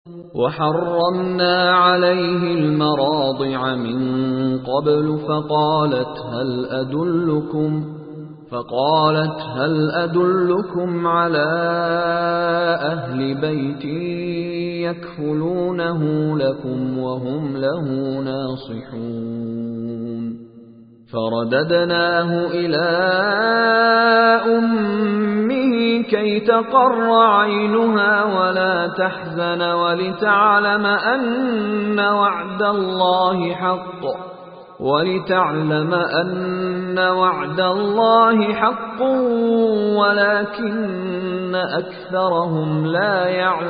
وحرمنا عليه المراضع من قبل فقالت هل أدلكم على أهل بيت يكفلونه لكم وهم له ناصحون فرددناه إلى أمه كي تقر عينها ولا تحزن ولتعلم أن وعد الله حق ولكن أكثرهم لا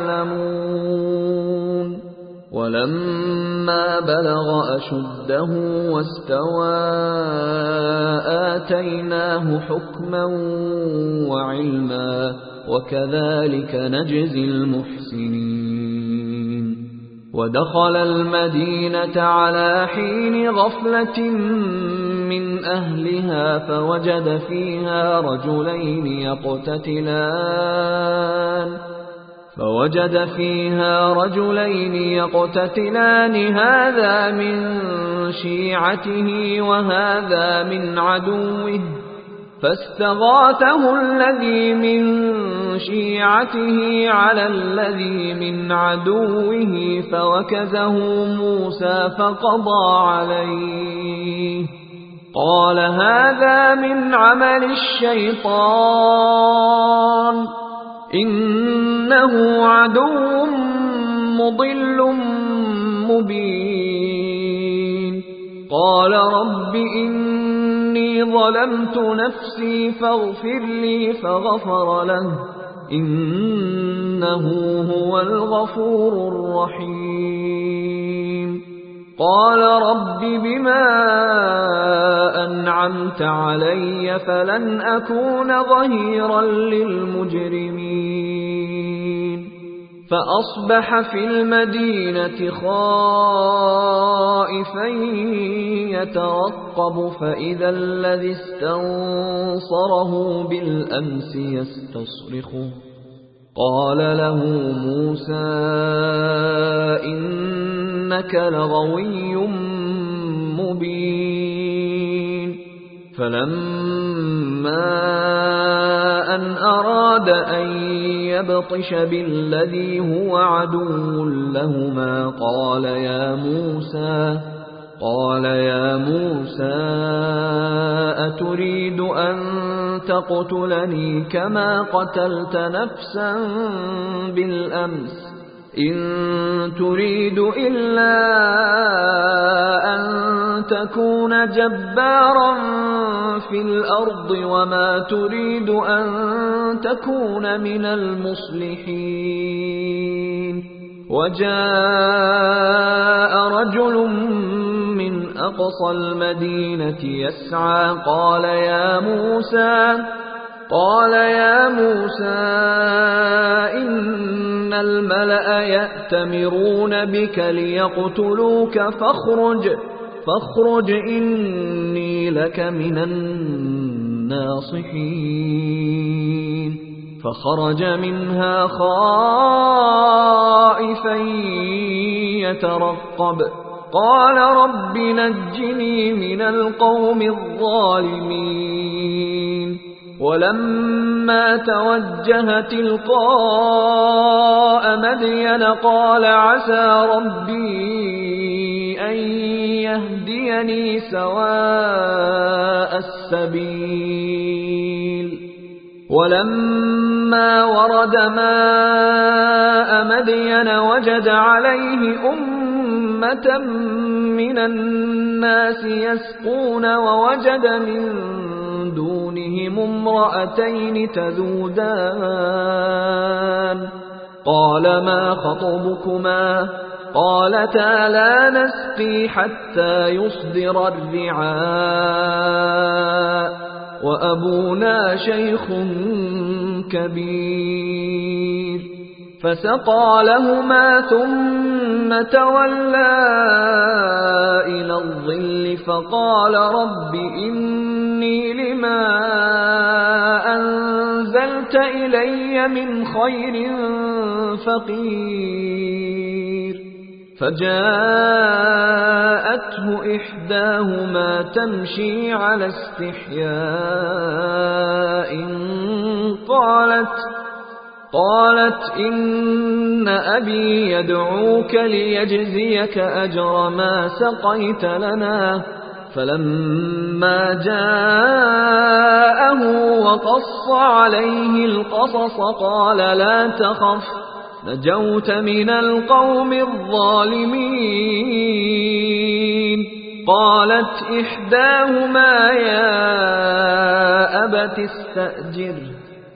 يعلمون ولما بلغ أشده واستوى آتيناه حكما وعلما وكذلك نجزي المحسنين ودخل المدينة على حين غفلة من أهلها فوجد فيها رجلين يقتتلان هذا من شيعته وهذا من عدوه فاستغاثه الذي من شيعته على الذي من عدوه فوكزه موسى فقضى عليه قال هذا من عمل الشيطان إنه عدو مضل مبين قال رب إني ظلمت نفسي فاغفر لي فغفر له إنه هو الغفور الرحيم قال رب بما أنعمت علي فلن أكون ظهيرا للمجرمين فأصبح في المدينة خائفا يترقب فإذا الذي استنصره بالأمس يستصرخه قال له موسى إنك لغوي مبين فلما أن أراد أن يبطش بالذي هو عدو لهما قال يا موسى أتريد أن تقتلني كما قتلت نفسا بالأمس إن تريد إلا أن تكون جبارا في الأرض وما تريد أن تكون من المصلحين وجاء رجل من أقصى المدينة يسعى قال يا موسى إن الملأ يأتمرون بك ليقتلوك فاخرج إني لك من الناصحين فخرج منها خائفا يترقب قال رب نجني من القوم الظالمين ولما توجه تلقاء مدين قال عسى ربي أن يهديني سواء السبيل ولما ورد ماء مدين وجد عليه أمة من الناس يسقون ووجد من دونهم امرأتين تذودان قال ما خطبكما قالتا لا نسقي حتى يصدر الرعاء وأبونا شيخ كبير فسقى لهما ثم تولى إلى الظل فقال رب إني لما أنزلت إلي من خير فقير فجاءته إحداهما تمشي على استحياء قالت إن أبي يدعوك ليجزيك أجر ما سقيت لنا. فلما جاءه وقص عليه القصص قال لا تخف نجوت من القوم الظالمين. قالت إحداهما يا أبت استأجره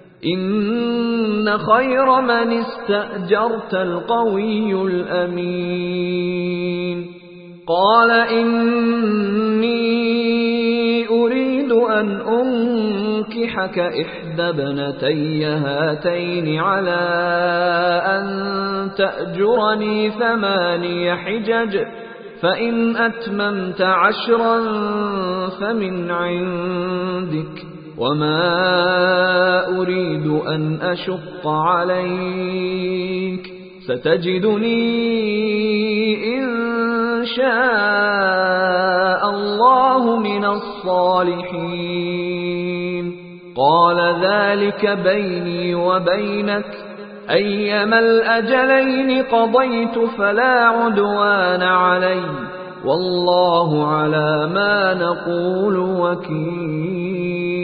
إن خير من استأجرت القوي الأمين. قال إني أريد أن أنكحك إحدى ابنتي هاتين على أن تأجرني 8 حجج فإن أتممت 10 فمن عندك وما أريد أن أشق عليك ستجدني إن شاء الله من الصالحين. قال ذلك بيني وبينك أيما الأجلين قضيت فلا عدوان علي والله على ما نقول وكيل.